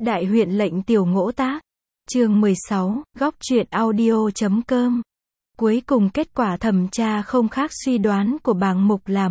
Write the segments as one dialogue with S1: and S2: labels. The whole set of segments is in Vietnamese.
S1: Đại huyện lệnh Tiểu Ngỗ Tác. Chương 16, góc truyện audio.com. Cuối cùng kết quả thẩm tra không khác suy đoán của bàng mục là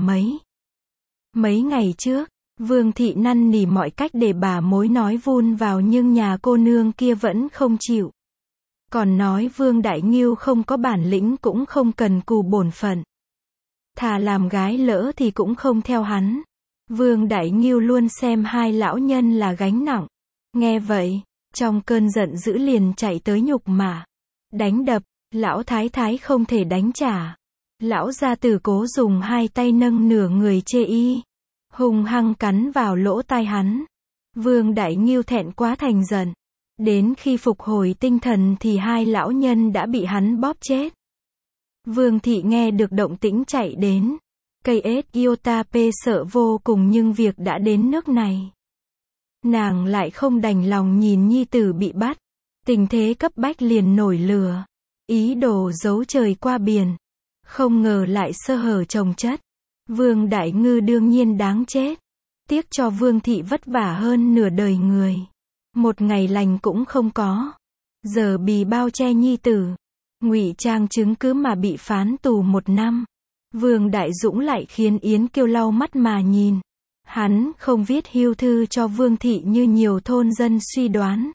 S1: mấy ngày trước, Vương thị năn nỉ mọi cách để bà mối nói vun vào nhưng nhà cô nương kia vẫn không chịu. Còn nói Vương Đại Ngưu không có bản lĩnh cũng không cần cù bổn phận. Thà làm gái lỡ thì cũng không theo hắn. Vương Đại Ngưu luôn xem hai lão nhân là gánh nặng. Nghe vậy, trong cơn giận dữ liền chạy tới nhục mạ, đánh đập, lão thái thái không thể đánh trả. Lão gia tử cố dùng hai tay nâng nửa người chê y, hung hăng cắn vào lỗ tai hắn. Vương Đại Ngưu thẹn quá thành giận. Đến khi phục hồi tinh thần thì hai lão nhân đã bị hắn bóp chết. Vương thị nghe được động tĩnh chạy đến. Cây ết iota p sợ vô cùng nhưng việc đã đến nước này. Nàng lại không đành lòng nhìn nhi tử bị bắt. Tình thế cấp bách liền nổi lửa. Ý đồ giấu trời qua biển. Không ngờ lại sơ hở chồng chất. Vương Đại Ngư đương nhiên đáng chết. Tiếc cho Vương thị vất vả hơn nửa đời người. Một ngày lành cũng không có. Giờ bì bao che nhi tử. Ngụy trang chứng cứ mà bị phán tù 1 năm. Vương Đại Dũng lại khiến Yến Kiêu lau mắt mà nhìn. Hắn không viết hưu thư cho Vương thị như nhiều thôn dân suy đoán.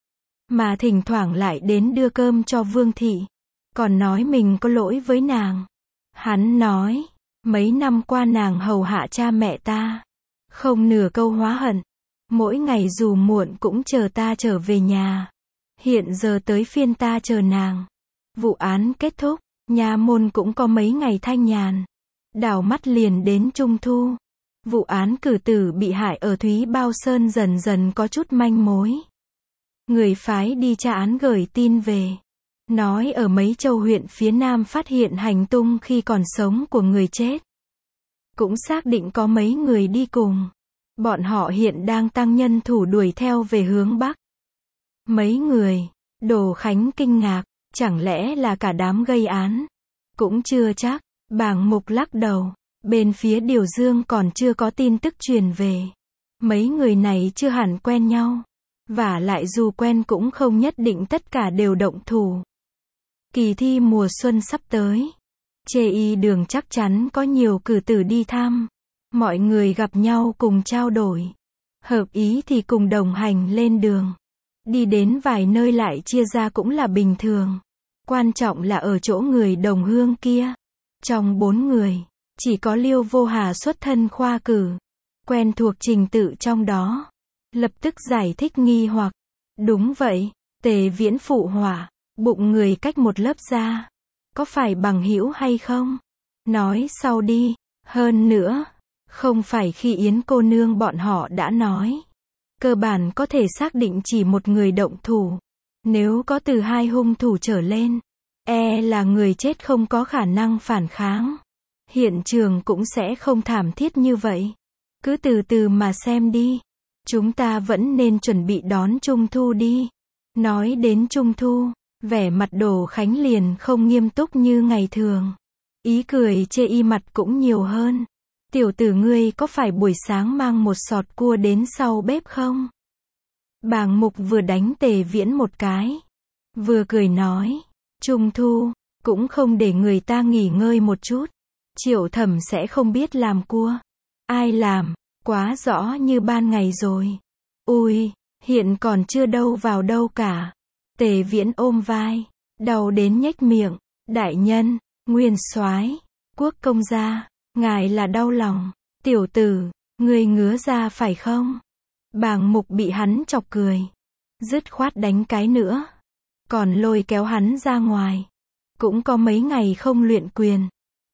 S1: Mà thỉnh thoảng lại đến đưa cơm cho Vương thị. Còn nói mình có lỗi với nàng. Hắn nói, mấy năm qua nàng hầu hạ cha mẹ ta. Không nửa câu hóa hận. Mỗi ngày dù muộn cũng chờ ta trở về nhà. Hiện giờ tới phiên ta chờ nàng. Vụ án kết thúc, nha môn cũng có mấy ngày thanh nhàn. Đảo mắt liền đến Trung Thu. Vụ án cử tử bị hại ở Thúy Bao Sơn dần dần có chút manh mối. Người phái đi tra án gửi tin về. Nói ở mấy châu huyện phía Nam phát hiện hành tung khi còn sống của người chết. Cũng xác định có mấy người đi cùng. Bọn họ hiện đang tăng nhân thủ đuổi theo về hướng Bắc. Mấy người, Đồ Khánh kinh ngạc, chẳng lẽ là cả đám gây án? Cũng chưa chắc, bàng mục lắc đầu, bên phía Điều Dương còn chưa có tin tức truyền về. Mấy người này chưa hẳn quen nhau. Vả lại dù quen cũng không nhất định tất cả đều động thủ. Kỳ thi mùa xuân sắp tới. Chê y đường chắc chắn có nhiều cử tử đi thăm. Mọi người gặp nhau cùng trao đổi. Hợp ý thì cùng đồng hành lên đường. Đi đến vài nơi lại chia ra cũng là bình thường. Quan trọng là ở chỗ người đồng hương kia. Trong 4 người, chỉ có Liêu Vô Hà xuất thân khoa cử. Quen thuộc trình tự trong đó. Lập tức giải thích nghi hoặc. Đúng vậy, Tề Viễn phụ họa, bụng người cách một lớp da. Có phải bằng hữu hay không? Nói sau đi. Hơn nữa, không phải khi Yến cô nương bọn họ đã nói. Cơ bản có thể xác định chỉ một người động thủ. Nếu có từ 2 hung thủ trở lên, là người chết không có khả năng phản kháng. Hiện trường cũng sẽ không thảm thiết như vậy. Cứ từ từ mà xem đi. Chúng ta vẫn nên chuẩn bị đón Trung Thu đi. Nói đến Trung Thu, vẻ mặt Đồ Khánh liền không nghiêm túc như ngày thường. Ý cười chê y mặt cũng nhiều hơn. Tiểu tử ngươi có phải buổi sáng mang một sọt cua đến sau bếp không? Bàng mục vừa đánh Tề Viễn một cái. Vừa cười nói. Trung Thu, cũng không để người ta nghỉ ngơi một chút. Triệu Thẩm sẽ không biết làm cua. Ai làm, quá rõ như ban ngày rồi. Ui, hiện còn chưa đâu vào đâu cả. Tề Viễn ôm vai, đau đến nhếch miệng. Đại nhân, nguyên soái, quốc công gia, ngài là đau lòng. Tiểu tử, ngươi ngứa ra phải không? Bàng mục bị hắn chọc cười. Dứt khoát đánh cái nữa. Còn lôi kéo hắn ra ngoài. Cũng có mấy ngày không luyện quyền.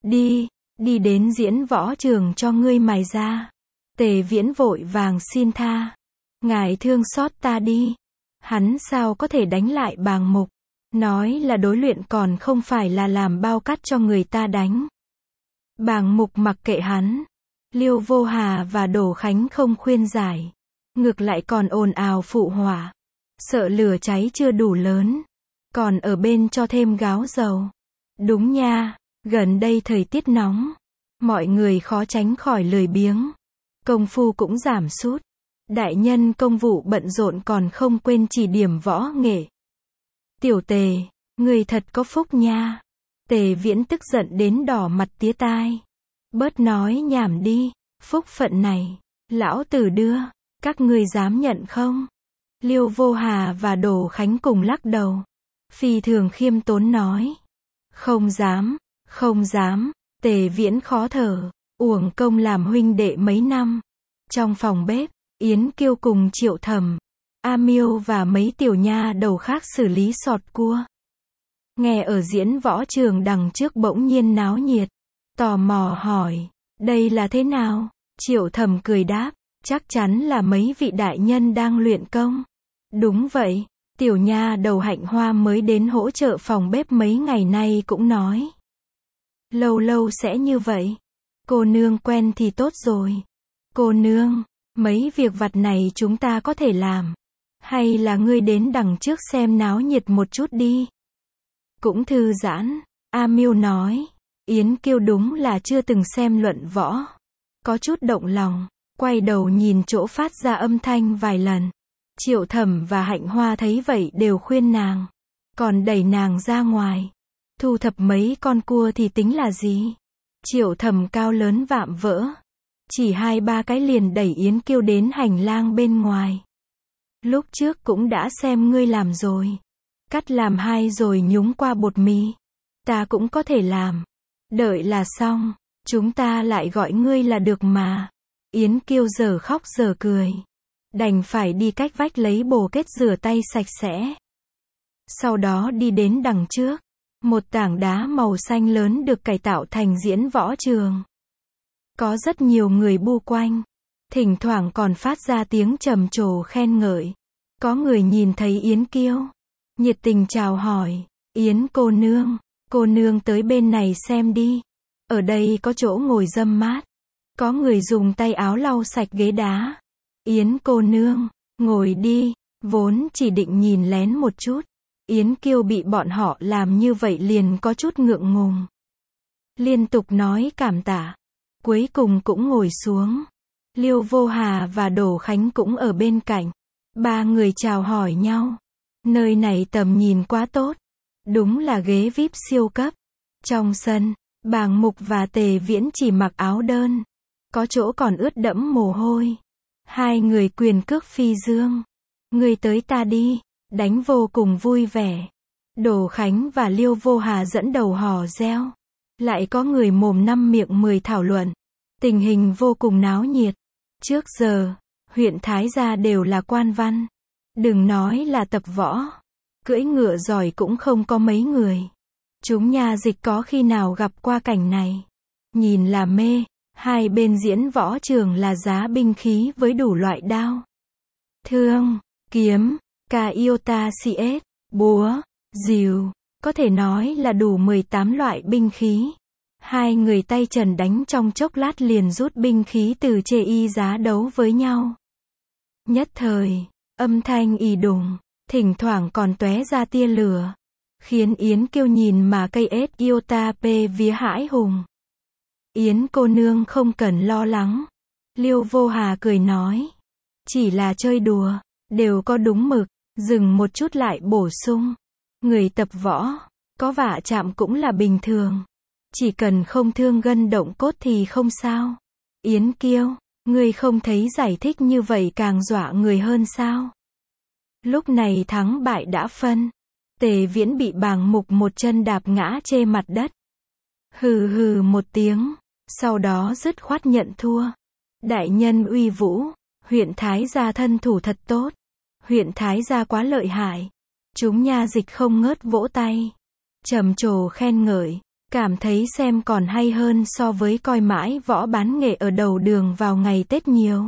S1: Đi đến diễn võ trường cho ngươi mài ra. Tề Viễn vội vàng xin tha. Ngài thương xót ta đi. Hắn sao có thể đánh lại bàng mục. Nói là đối luyện còn không phải là làm bao cát cho người ta đánh. Bàng mục mặc kệ hắn. Liêu Vô Hà và Đồ Khánh không khuyên giải. Ngược lại còn ồn ào phụ họa. Sợ lửa cháy chưa đủ lớn. Còn ở bên cho thêm gáo dầu. Đúng nha, gần đây thời tiết nóng. Mọi người khó tránh khỏi lười biếng. Công phu cũng giảm sút. Đại nhân công vụ bận rộn còn không quên chỉ điểm võ nghệ. Tiểu Tề, người thật có phúc nha. Tề Viễn tức giận đến đỏ mặt tía tai. Bớt nói nhảm đi, phúc phận này, lão tử đưa, các ngươi dám nhận không? Liêu Vô Hà và Đồ Khánh cùng lắc đầu. Phi thường khiêm tốn nói. Không dám, không dám. Tề Viễn khó thở, uổng công làm huynh đệ mấy năm. Trong phòng bếp, Yến Kiêu cùng Triệu Thẩm, A Miêu và mấy tiểu nha đầu khác xử lý sọt cua. Nghe ở diễn võ trường đằng trước bỗng nhiên náo nhiệt, tò mò hỏi, đây là thế nào? Triệu Thẩm cười đáp, chắc chắn là mấy vị đại nhân đang luyện công. Đúng vậy, tiểu nha đầu Hạnh Hoa mới đến hỗ trợ phòng bếp mấy ngày nay cũng nói. Lâu lâu sẽ như vậy. Cô nương quen thì tốt rồi. Cô nương, mấy việc vặt này chúng ta có thể làm. Hay là ngươi đến đằng trước xem náo nhiệt một chút đi. Cũng thư giãn, A Miêu nói. Yến Kiêu đúng là chưa từng xem luận võ. Có chút động lòng, quay đầu nhìn chỗ phát ra âm thanh vài lần. Triệu Thẩm và Hạnh Hoa thấy vậy đều khuyên nàng. Còn đẩy nàng ra ngoài. Thu thập mấy con cua thì tính là gì? Triệu Thẩm cao lớn vạm vỡ. Chỉ 2-3 cái liền đẩy Yến Kiêu đến hành lang bên ngoài. Lúc trước cũng đã xem ngươi làm rồi. Cắt làm 2 rồi nhúng qua bột mì. Ta cũng có thể làm. Đợi là xong, chúng ta lại gọi ngươi là được mà. Yến Kiêu giờ khóc giờ cười. Đành phải đi cách vách lấy bồ kết rửa tay sạch sẽ. Sau đó đi đến đằng trước. Một tảng đá màu xanh lớn được cải tạo thành diễn võ trường. Có rất nhiều người bu quanh. Thỉnh thoảng còn phát ra tiếng trầm trồ khen ngợi. Có người nhìn thấy Yến Kiêu. Nhiệt tình chào hỏi. Yến cô nương tới bên này xem đi. Ở đây có chỗ ngồi râm mát. Có người dùng tay áo lau sạch ghế đá. Yến cô nương, ngồi đi. Vốn chỉ định nhìn lén một chút. Yến Kiêu bị bọn họ làm như vậy liền có chút ngượng ngùng. Liên tục nói cảm tạ. Cuối cùng cũng ngồi xuống. Liêu Vô Hà và Đồ Khánh cũng ở bên cạnh. 3 người chào hỏi nhau. Nơi này tầm nhìn quá tốt. Đúng là ghế VIP siêu cấp. Trong sân, Bàng Mục và Tề Viễn chỉ mặc áo đơn. Có chỗ còn ướt đẫm mồ hôi. 2 người quyền cước phi dương. Người tới ta đi. Đánh vô cùng vui vẻ. Đồ Khánh và Liêu Vô Hà dẫn đầu hò reo. Lại có người mồm 5 miệng 10 thảo luận. Tình hình vô cùng náo nhiệt. Trước giờ, huyện Thái Gia đều là quan văn. Đừng nói là tập võ. Cưỡi ngựa giỏi cũng không có mấy người. Chúng nha dịch có khi nào gặp qua cảnh này. Nhìn là mê. Hai bên diễn võ trường là giá binh khí với đủ loại đao, thương, kiếm, Kaiota CS, búa, rìu. Có thể nói là đủ 18 loại binh khí. 2 người tay trần đánh trong chốc lát liền rút binh khí từ chê y giá đấu với nhau. Nhất thời, âm thanh ì đùng, thỉnh thoảng còn tóe ra tia lửa. Khiến Yến Kiêu nhìn mà cây ết Iota P vía hãi hùng. Yến cô nương không cần lo lắng. Liêu Vô Hà cười nói. Chỉ là chơi đùa, đều có đúng mực, dừng một chút lại bổ sung. Người tập võ, có vạ chạm cũng là bình thường. Chỉ cần không thương gân động cốt thì không sao. Yến Kiêu, ngươi không thấy giải thích như vậy càng dọa người hơn sao? Lúc này thắng bại đã phân. Tề Viễn bị Bàng Mục một chân đạp ngã chê mặt đất. Hừ hừ một tiếng, sau đó dứt khoát nhận thua. Đại nhân uy vũ, huyện Thái Gia thân thủ thật tốt. Huyện Thái Gia quá lợi hại. Chúng nha dịch không ngớt vỗ tay. Trầm trồ khen ngợi, cảm thấy xem còn hay hơn so với coi mãi võ bán nghệ ở đầu đường vào ngày Tết nhiều.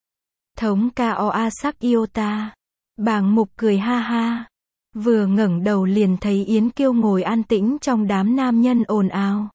S1: Thống Koa sắc Iota. Bàng Mục cười ha ha. Vừa ngẩng đầu liền thấy Yến Kiêu ngồi an tĩnh trong đám nam nhân ồn ào.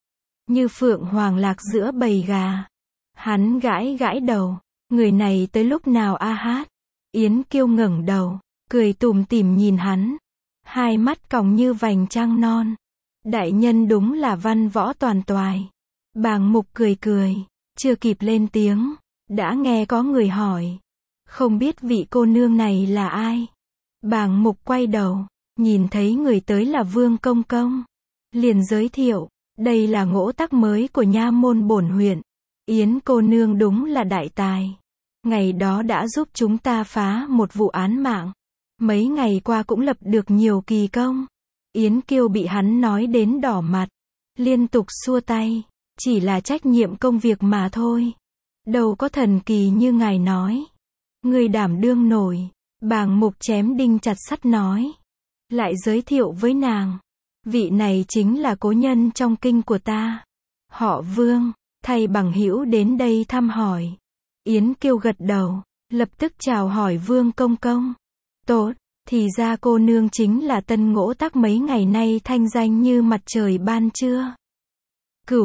S1: Như phượng hoàng lạc giữa bầy gà. Hắn gãi gãi đầu. Người này tới lúc nào a hát? Yến Kiêu ngẩng đầu, cười tủm tỉm nhìn hắn. Hai mắt còng như vành trăng non. Đại nhân đúng là văn võ toàn toài. Bàng Mục cười cười. Chưa kịp lên tiếng, đã nghe có người hỏi. Không biết vị cô nương này là ai? Bàng Mục quay đầu, nhìn thấy người tới là Vương Công Công. Liền giới thiệu, đây là ngỗ tác mới của nha môn bổn huyện. Yến cô nương đúng là đại tài. Ngày đó đã giúp chúng ta phá một vụ án mạng. Mấy ngày qua cũng lập được nhiều kỳ công. Yến Kiêu bị hắn nói đến đỏ mặt, liên tục xua tay. Chỉ là trách nhiệm công việc mà thôi. Đâu có thần kỳ như ngài nói. Người đảm đương nổi. Bàng Mục chém đinh chặt sắt nói. Lại giới thiệu với nàng. Vị này chính là cố nhân trong kinh của ta. Họ Vương, thay bằng hữu đến đây thăm hỏi. Yến Kiêu gật đầu, lập tức chào hỏi Vương Công Công. Tốt, thì ra cô nương chính là Tân Ngỗ Tác mấy ngày nay thanh danh như mặt trời ban trưa. Cửu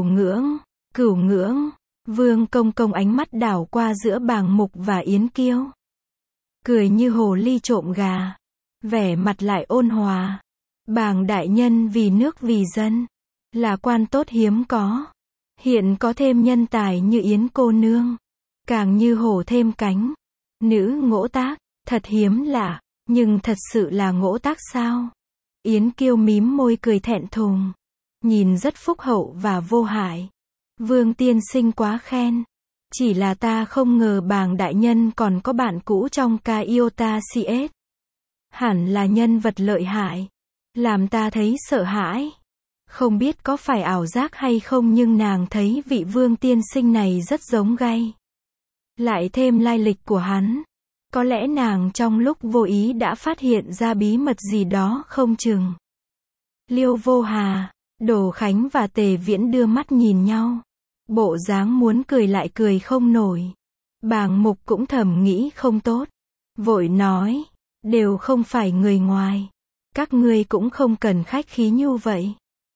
S1: ngưỡng, Vương Công Công ánh mắt đảo qua giữa Bàng Mục và Yến Kiêu. Cười như hồ ly trộm gà, vẻ mặt lại ôn hòa. Bàng đại nhân vì nước vì dân, là quan tốt hiếm có. Hiện có thêm nhân tài như Yến cô nương, càng như hổ thêm cánh. Nữ Ngỗ Tác, thật hiếm lạ, nhưng thật sự là Ngỗ Tác sao? Yến Kiêu mím môi cười thẹn thùng, nhìn rất phúc hậu và vô hại. Vương tiên sinh quá khen. Chỉ là ta không ngờ Bàng đại nhân còn có bạn cũ trong ca Iota CS. Hẳn là nhân vật lợi hại, làm ta thấy sợ hãi. Không biết có phải ảo giác hay không nhưng nàng thấy vị Vương tiên sinh này rất giống gay. Lại thêm lai lịch của hắn. Có lẽ nàng trong lúc vô ý đã phát hiện ra bí mật gì đó không chừng. Liêu Vô Hà, Đồ Khánh và Tề Viễn đưa mắt nhìn nhau. Bộ dáng muốn cười lại cười không nổi. Bàng Mục cũng thầm nghĩ không tốt. Vội nói, đều không phải người ngoài. Các ngươi cũng không cần khách khí như vậy.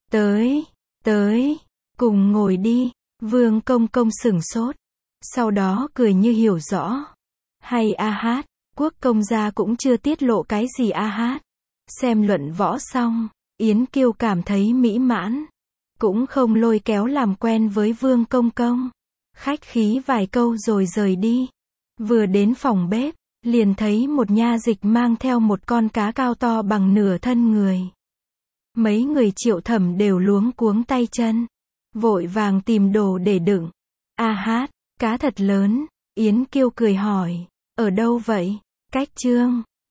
S1: Tới, cùng ngồi đi. Vương Công Công sửng sốt. Sau đó cười như hiểu rõ. Hay a hát, Quốc công gia cũng chưa tiết lộ cái gì a hát. Xem luận võ xong, Yến Kiêu cảm thấy mỹ mãn. Cũng không lôi kéo làm quen với Vương Công Công. Khách khí vài câu rồi rời đi. Vừa đến phòng bếp, liền thấy một nha dịch mang theo một con cá cao to bằng nửa thân người. Mấy người Triệu Thẩm đều luống cuống tay chân. Vội vàng tìm đồ để đựng. A hát, cá thật lớn. Yến Kiêu cười hỏi, ở đâu vậy? Cách Trương.